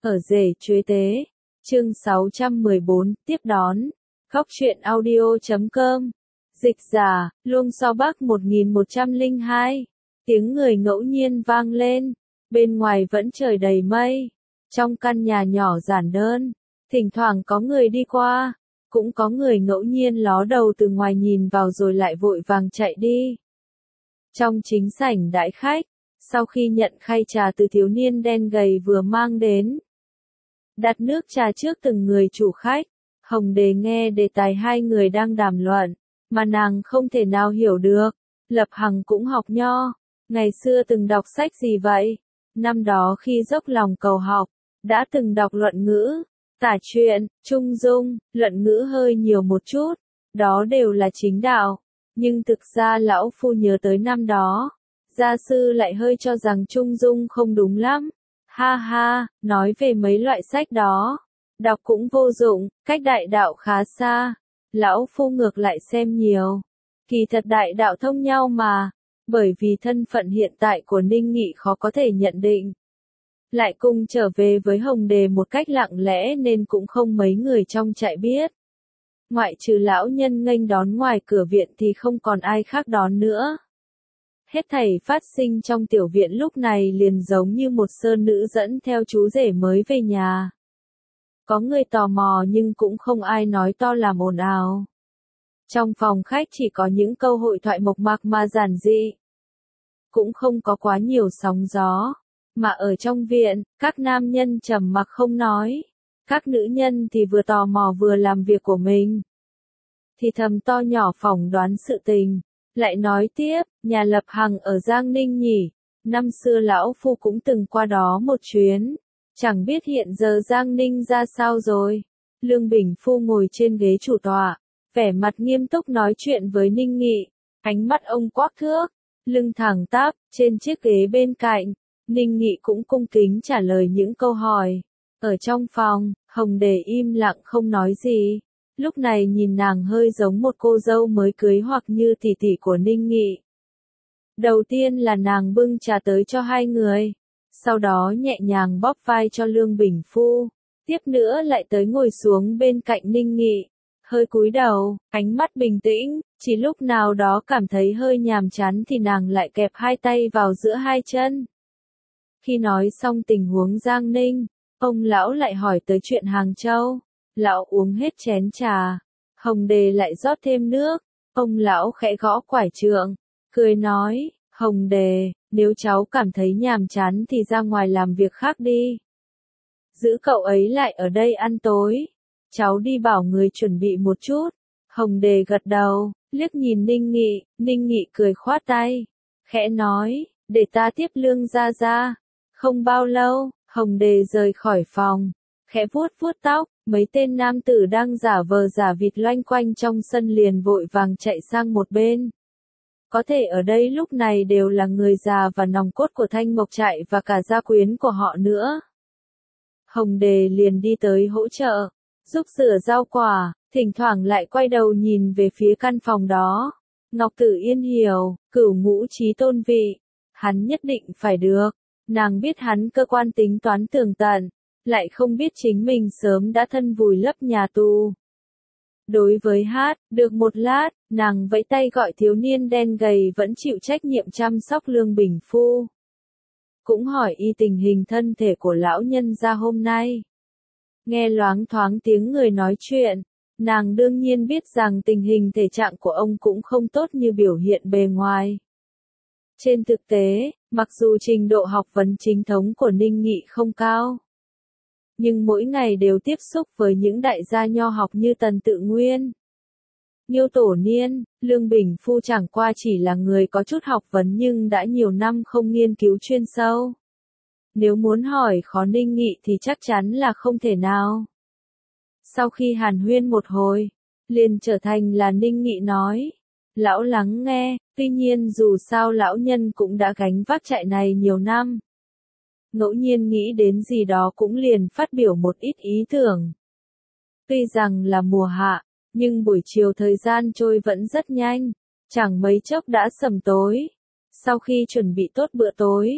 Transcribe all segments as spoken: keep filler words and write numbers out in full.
Ở rể chuế tế, chương sáu trăm mười bốn, tiếp đón, Khóc Chuyện Audio chấm com, dịch giả, Luông So Bắc một nghìn một trăm lẻ hai, tiếng người ngẫu nhiên vang lên, bên ngoài vẫn trời đầy mây, trong căn nhà nhỏ giản đơn, thỉnh thoảng có người đi qua, cũng có người ngẫu nhiên ló đầu từ ngoài nhìn vào rồi lại vội vàng chạy đi. Trong chính sảnh đãi khách, sau khi nhận khay trà từ thiếu niên đen gầy vừa mang đến, đặt nước trà trước từng người chủ khách, Hồng Đề nghe đề tài hai người đang đàm luận, mà nàng không thể nào hiểu được. Lập Hằng cũng học nho, ngày xưa từng đọc sách gì vậy? Năm đó khi dốc lòng cầu học, đã từng đọc luận ngữ, tả truyện, trung dung, luận ngữ hơi nhiều một chút, đó đều là chính đạo. Nhưng thực ra lão phu nhớ tới năm đó, gia sư lại hơi cho rằng trung dung không đúng lắm. Ha ha, nói về mấy loại sách đó, đọc cũng vô dụng, cách đại đạo khá xa. Lão phu ngược lại xem nhiều. Kỳ thật đại đạo thông nhau mà, bởi vì thân phận hiện tại của Ninh Nghị khó có thể nhận định. Lại cùng trở về với Hồng Đề một cách lặng lẽ nên cũng không mấy người trong trại biết. Ngoại trừ lão nhân nghênh đón ngoài cửa viện thì không còn ai khác đón nữa. Hết thảy phát sinh trong tiểu viện lúc này liền giống như một sơn nữ dẫn theo chú rể mới về nhà. Có người tò mò nhưng cũng không ai nói to làm ồn ào. Trong phòng khách chỉ có những câu hội thoại mộc mạc mà giản dị. Cũng không có quá nhiều sóng gió. Mà ở trong viện, các nam nhân trầm mặc không nói. Các nữ nhân thì vừa tò mò vừa làm việc của mình. Thì thầm to nhỏ phỏng đoán sự tình. Lại nói tiếp, nhà Lập Hằng ở Giang Ninh nhỉ. Năm xưa lão phu cũng từng qua đó một chuyến. Chẳng biết hiện giờ Giang Ninh ra sao rồi. Lương Bình Phu ngồi trên ghế chủ tọa, vẻ mặt nghiêm túc nói chuyện với Ninh Nghị. Ánh mắt ông quắc thước, lưng thẳng tắp, trên chiếc ghế bên cạnh. Ninh Nghị cũng cung kính trả lời những câu hỏi. Ở trong phòng, Hồng Đề im lặng không nói gì. Lúc này nhìn nàng hơi giống một cô dâu mới cưới hoặc như tỷ tỷ của Ninh Nghị. Đầu tiên là nàng bưng trà tới cho hai người. Sau đó nhẹ nhàng bóp vai cho Lương Bình Phu. Tiếp nữa lại tới ngồi xuống bên cạnh Ninh Nghị. Hơi cúi đầu, ánh mắt bình tĩnh, chỉ lúc nào đó cảm thấy hơi nhàm chán thì nàng lại kẹp hai tay vào giữa hai chân. Khi nói xong tình huống Giang Ninh, ông lão lại hỏi tới chuyện Hàng Châu. Lão uống hết chén trà. Hồng Đề lại rót thêm nước. Ông lão khẽ gõ quải trượng, cười nói, Hồng Đề, nếu cháu cảm thấy nhàm chán thì ra ngoài làm việc khác đi. Giữ cậu ấy lại ở đây ăn tối. Cháu đi bảo người chuẩn bị một chút. Hồng Đề gật đầu, liếc nhìn Ninh Nghị, Ninh Nghị cười khoát tay. Khẽ nói, để ta tiếp Lương gia gia. Không bao lâu, Hồng Đề rời khỏi phòng. Khẽ vuốt vuốt tóc, mấy tên nam tử đang giả vờ giả vịt loanh quanh trong sân liền vội vàng chạy sang một bên. Có thể ở đây lúc này đều là người già và nòng cốt của Thanh Mộc trại và cả gia quyến của họ nữa. Hồng Đề liền đi tới hỗ trợ, giúp rửa rau quả, thỉnh thoảng lại quay đầu nhìn về phía căn phòng đó. Ngọc Tử Yên hiểu, cửu ngũ trí tôn vị, hắn nhất định phải được. Nàng biết hắn cơ quan tính toán tường tận, lại không biết chính mình sớm đã thân vùi lấp nhà tù. Đối với hát, được một lát, nàng vẫy tay gọi thiếu niên đen gầy vẫn chịu trách nhiệm chăm sóc Lương Bình Phu. Cũng hỏi y tình hình thân thể của lão nhân gia hôm nay. Nghe loáng thoáng tiếng người nói chuyện, nàng đương nhiên biết rằng tình hình thể trạng của ông cũng không tốt như biểu hiện bề ngoài. Trên thực tế, mặc dù trình độ học vấn chính thống của Ninh Nghị không cao, nhưng mỗi ngày đều tiếp xúc với những đại gia nho học như Tần Tự Nguyên, Nghiêu Tổ Niên, Lương Bình Phu chẳng qua chỉ là người có chút học vấn nhưng đã nhiều năm không nghiên cứu chuyên sâu. Nếu muốn hỏi khó Ninh Nghị thì chắc chắn là không thể nào. Sau khi hàn huyên một hồi, liền trở thành là Ninh Nghị nói. Lão lắng nghe, tuy nhiên dù sao lão nhân cũng đã gánh vác trại này nhiều năm. Ngẫu nhiên nghĩ đến gì đó cũng liền phát biểu một ít ý tưởng. Tuy rằng là mùa hạ, nhưng buổi chiều thời gian trôi vẫn rất nhanh, chẳng mấy chốc đã sầm tối. Sau khi chuẩn bị tốt bữa tối,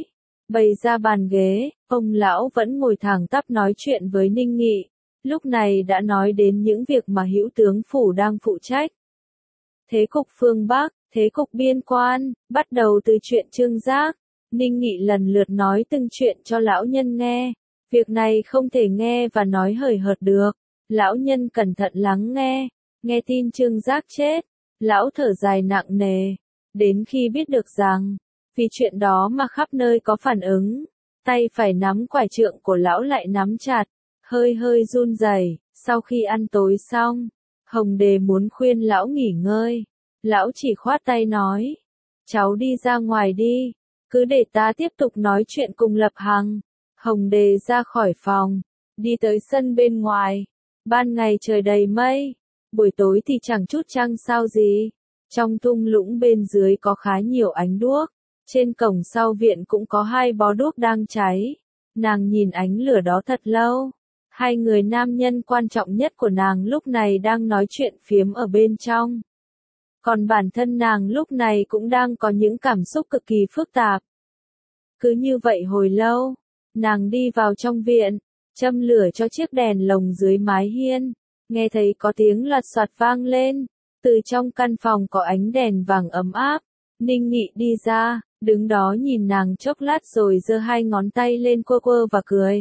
bày ra bàn ghế, ông lão vẫn ngồi thẳng tắp nói chuyện với Ninh Nghị, lúc này đã nói đến những việc mà Hữu tướng phủ đang phụ trách. Thế cục phương Bắc, thế cục biên quan, bắt đầu từ chuyện Trương Giác, Ninh Nghị lần lượt nói từng chuyện cho lão nhân nghe. Việc này không thể nghe và nói hời hợt được. Lão nhân cẩn thận lắng nghe, nghe tin Trương Giác chết, lão thở dài nặng nề, đến khi biết được rằng, vì chuyện đó mà khắp nơi có phản ứng, tay phải nắm quải trượng của lão lại nắm chặt, hơi hơi run rẩy. Sau khi ăn tối xong, Hồng Đề muốn khuyên lão nghỉ ngơi, lão chỉ khoát tay nói, cháu đi ra ngoài đi, cứ để ta tiếp tục nói chuyện cùng Lập Hằng. Hồng Đề ra khỏi phòng, đi tới sân bên ngoài. Ban ngày trời đầy mây, buổi tối thì chẳng chút trăng sao gì. Trong thung lũng bên dưới có khá nhiều ánh đuốc, trên cổng sau viện cũng có hai bó đuốc đang cháy. Nàng nhìn ánh lửa đó thật lâu. Hai người nam nhân quan trọng nhất của nàng lúc này đang nói chuyện phiếm ở bên trong. Còn bản thân nàng lúc này cũng đang có những cảm xúc cực kỳ phức tạp. Cứ như vậy hồi lâu, nàng đi vào trong viện, châm lửa cho chiếc đèn lồng dưới mái hiên, nghe thấy có tiếng lật xoạt vang lên, từ trong căn phòng có ánh đèn vàng ấm áp. Ninh Nghị đi ra, đứng đó nhìn nàng chốc lát rồi giơ hai ngón tay lên quơ quơ và cười.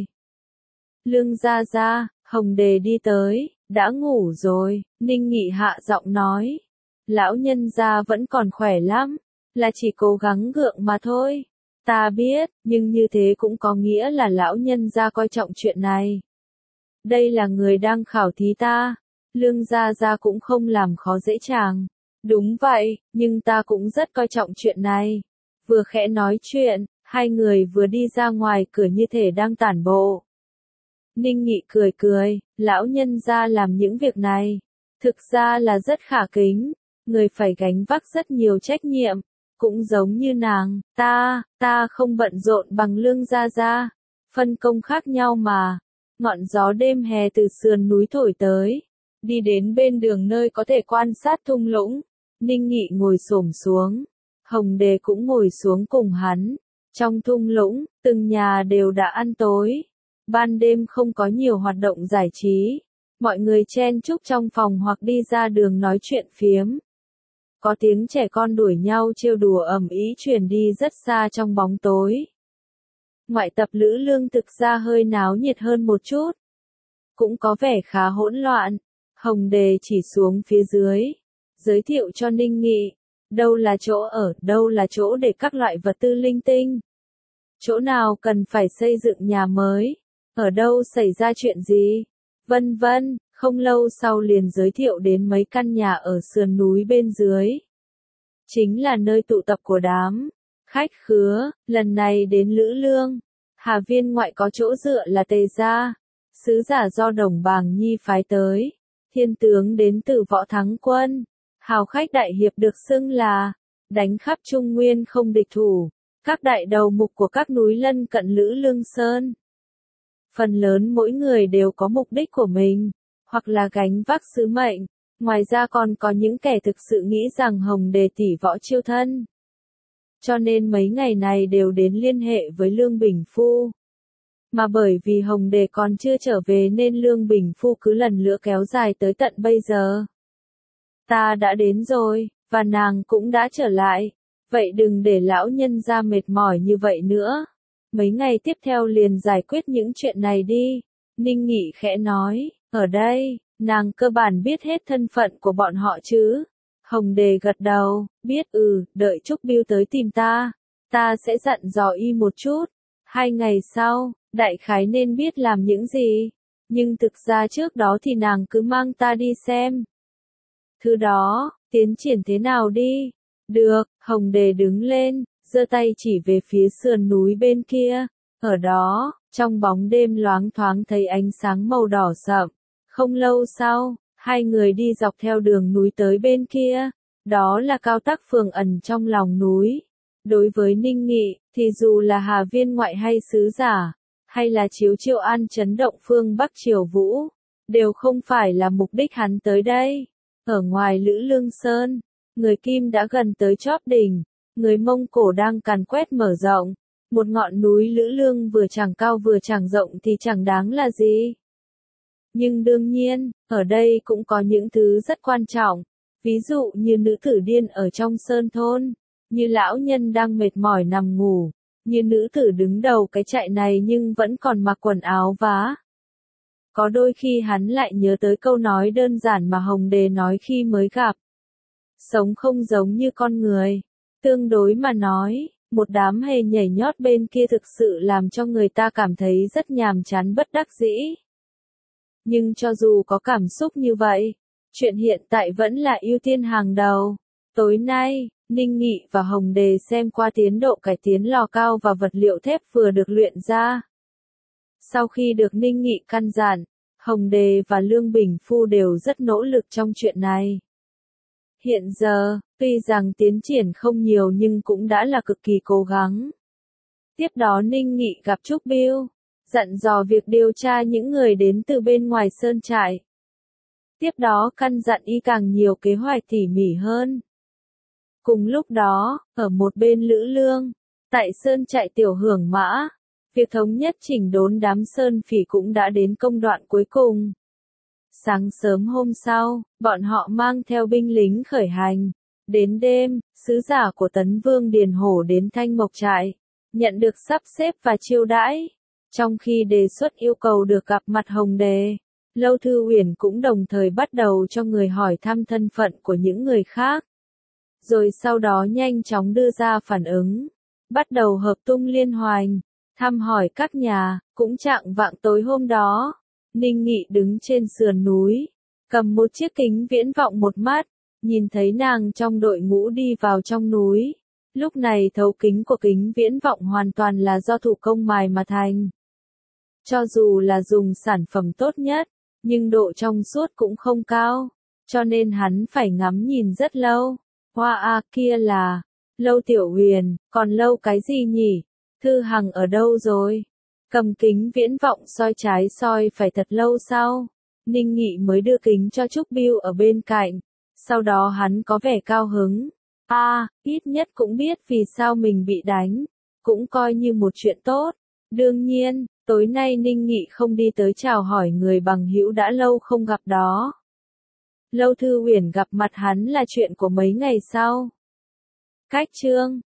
Lương gia gia, Hồng Đề đi tới, đã ngủ rồi, Ninh Nghị hạ giọng nói. Lão nhân gia vẫn còn khỏe lắm, là chỉ cố gắng gượng mà thôi. Ta biết, nhưng như thế cũng có nghĩa là lão nhân gia coi trọng chuyện này. Đây là người đang khảo thí ta, Lương gia gia cũng không làm khó dễ chàng. Đúng vậy, nhưng ta cũng rất coi trọng chuyện này. Vừa khẽ nói chuyện, hai người vừa đi ra ngoài cửa như thể đang tản bộ. Ninh Nghị cười cười, lão nhân gia làm những việc này, thực ra là rất khả kính, người phải gánh vác rất nhiều trách nhiệm, cũng giống như nàng, ta, ta không bận rộn bằng Lương gia gia, phân công khác nhau mà. Ngọn gió đêm hè từ sườn núi thổi tới, đi đến bên đường nơi có thể quan sát thung lũng, Ninh Nghị ngồi xổm xuống, Hồng Đề cũng ngồi xuống cùng hắn. Trong thung lũng, từng nhà đều đã ăn tối. Ban đêm không có nhiều hoạt động giải trí, mọi người chen chúc trong phòng hoặc đi ra đường nói chuyện phiếm. Có tiếng trẻ con đuổi nhau trêu đùa ầm ĩ truyền đi rất xa trong bóng tối. Ngoại tập Lữ Lương thực ra hơi náo nhiệt hơn một chút, cũng có vẻ khá hỗn loạn. Hồng Đề chỉ xuống phía dưới, giới thiệu cho Ninh Nghị, đâu là chỗ ở, đâu là chỗ để các loại vật tư linh tinh, chỗ nào cần phải xây dựng nhà mới, ở đâu xảy ra chuyện gì, vân vân. Không lâu sau liền giới thiệu đến mấy căn nhà ở sườn núi bên dưới. Chính là nơi tụ tập của đám khách khứa, lần này đến Lữ Lương. Hà Viên ngoại có chỗ dựa là Tề gia, sứ giả do Đồng Bàng Nhi phái tới, thiên tướng đến từ Võ Thắng Quân, hào khách đại hiệp được xưng là đánh khắp Trung Nguyên không địch thủ, các đại đầu mục của các núi lân cận Lữ Lương Sơn. Phần lớn mỗi người đều có mục đích của mình, hoặc là gánh vác sứ mệnh, ngoài ra còn có những kẻ thực sự nghĩ rằng Hồng Đề tỷ võ chiêu thân. Cho nên mấy ngày này đều đến liên hệ với Lương Bình Phu. Mà bởi vì Hồng Đề còn chưa trở về nên Lương Bình Phu cứ lần lữa kéo dài tới tận bây giờ. Ta đã đến rồi, và nàng cũng đã trở lại, vậy đừng để lão nhân ra mệt mỏi như vậy nữa. Mấy ngày tiếp theo liền giải quyết những chuyện này đi. Ninh Nghị khẽ nói, ở đây, nàng cơ bản biết hết thân phận của bọn họ chứ. Hồng Đề gật đầu, biết ừ, đợi Trúc Biêu tới tìm ta, ta sẽ dặn dò y một chút. Hai ngày sau, đại khái nên biết làm những gì, nhưng thực ra trước đó thì nàng cứ mang ta đi xem. Thứ đó, tiến triển thế nào đi? Được, Hồng Đề đứng lên, giơ tay chỉ về phía sườn núi bên kia. Ở đó, trong bóng đêm loáng thoáng thấy ánh sáng màu đỏ sậm. Không lâu sau, hai người đi dọc theo đường núi tới bên kia. Đó là Cao Tắc Phường ẩn trong lòng núi. Đối với Ninh Nghị, thì dù là Hà Viên ngoại hay sứ giả, hay là Chiếu Triệu An chấn động phương Bắc Triều Vũ, đều không phải là mục đích hắn tới đây. Ở ngoài Lữ Lương Sơn, người Kim đã gần tới chóp đỉnh, người Mông Cổ đang càn quét mở rộng, Một ngọn núi Lữ Lương vừa chẳng cao vừa chẳng rộng thì chẳng đáng là gì. Nhưng đương nhiên, ở đây cũng có những thứ rất quan trọng, ví dụ như nữ tử điên ở trong sơn thôn, như lão nhân đang mệt mỏi nằm ngủ, như nữ tử đứng đầu cái trại này nhưng vẫn còn mặc quần áo vá. Có đôi khi hắn lại nhớ tới câu nói đơn giản mà Hồng Đề nói khi mới gặp. Sống không giống như con người. Tương đối mà nói, một đám hề nhảy nhót bên kia thực sự làm cho người ta cảm thấy rất nhàm chán bất đắc dĩ. Nhưng cho dù có cảm xúc như vậy, chuyện hiện tại vẫn là ưu tiên hàng đầu. Tối nay, Ninh Nghị và Hồng Đề xem qua tiến độ cải tiến lò cao và vật liệu thép vừa được luyện ra. Sau khi được Ninh Nghị căn dặn, Hồng Đề và Lương Bình Phu đều rất nỗ lực trong chuyện này. Hiện giờ, tuy rằng tiến triển không nhiều nhưng cũng đã là cực kỳ cố gắng. Tiếp đó Ninh Nghị gặp Trúc Biêu, dặn dò việc điều tra những người đến từ bên ngoài sơn trại. Tiếp đó căn dặn y càng nhiều kế hoạch tỉ mỉ hơn. Cùng lúc đó, ở một bên Lữ Lương, tại sơn trại Tiểu Hưởng Mã, việc thống nhất chỉnh đốn đám sơn phỉ cũng đã đến công đoạn cuối cùng. Sáng sớm hôm sau, bọn họ mang theo binh lính khởi hành. Đến đêm, sứ giả của Tấn Vương Điền Hổ đến Thanh Mộc trại, nhận được sắp xếp và chiêu đãi. Trong khi đề xuất yêu cầu được gặp mặt Hồng Đề, Lâu Thư Uyển cũng đồng thời bắt đầu cho người hỏi thăm thân phận của những người khác. Rồi sau đó nhanh chóng đưa ra phản ứng, bắt đầu hợp tung liên hoành, thăm hỏi các nhà. Cũng chạng vạng tối hôm đó, Ninh Nghị đứng trên sườn núi, cầm một chiếc kính viễn vọng một mắt, nhìn thấy nàng trong đội ngũ đi vào trong núi. Lúc này thấu kính của kính viễn vọng hoàn toàn là do thủ công mài mà thành. Cho dù là dùng sản phẩm tốt nhất, nhưng độ trong suốt cũng không cao, cho nên hắn phải ngắm nhìn rất lâu. Hoa a kia là, Lâu Tiểu Huyền, còn Lâu cái gì nhỉ? Thư Hằng ở đâu rồi? Cầm kính viễn vọng soi trái soi phải thật lâu sau, Ninh Nghị mới đưa kính cho Trúc Biêu ở bên cạnh. Sau đó hắn có vẻ cao hứng. A, à, ít nhất cũng biết vì sao mình bị đánh, cũng coi như một chuyện tốt. Đương nhiên, tối nay Ninh Nghị không đi tới chào hỏi người bằng hữu đã lâu không gặp đó. Lâu Thư Uyển gặp mặt hắn là chuyện của mấy ngày sau. Cách chương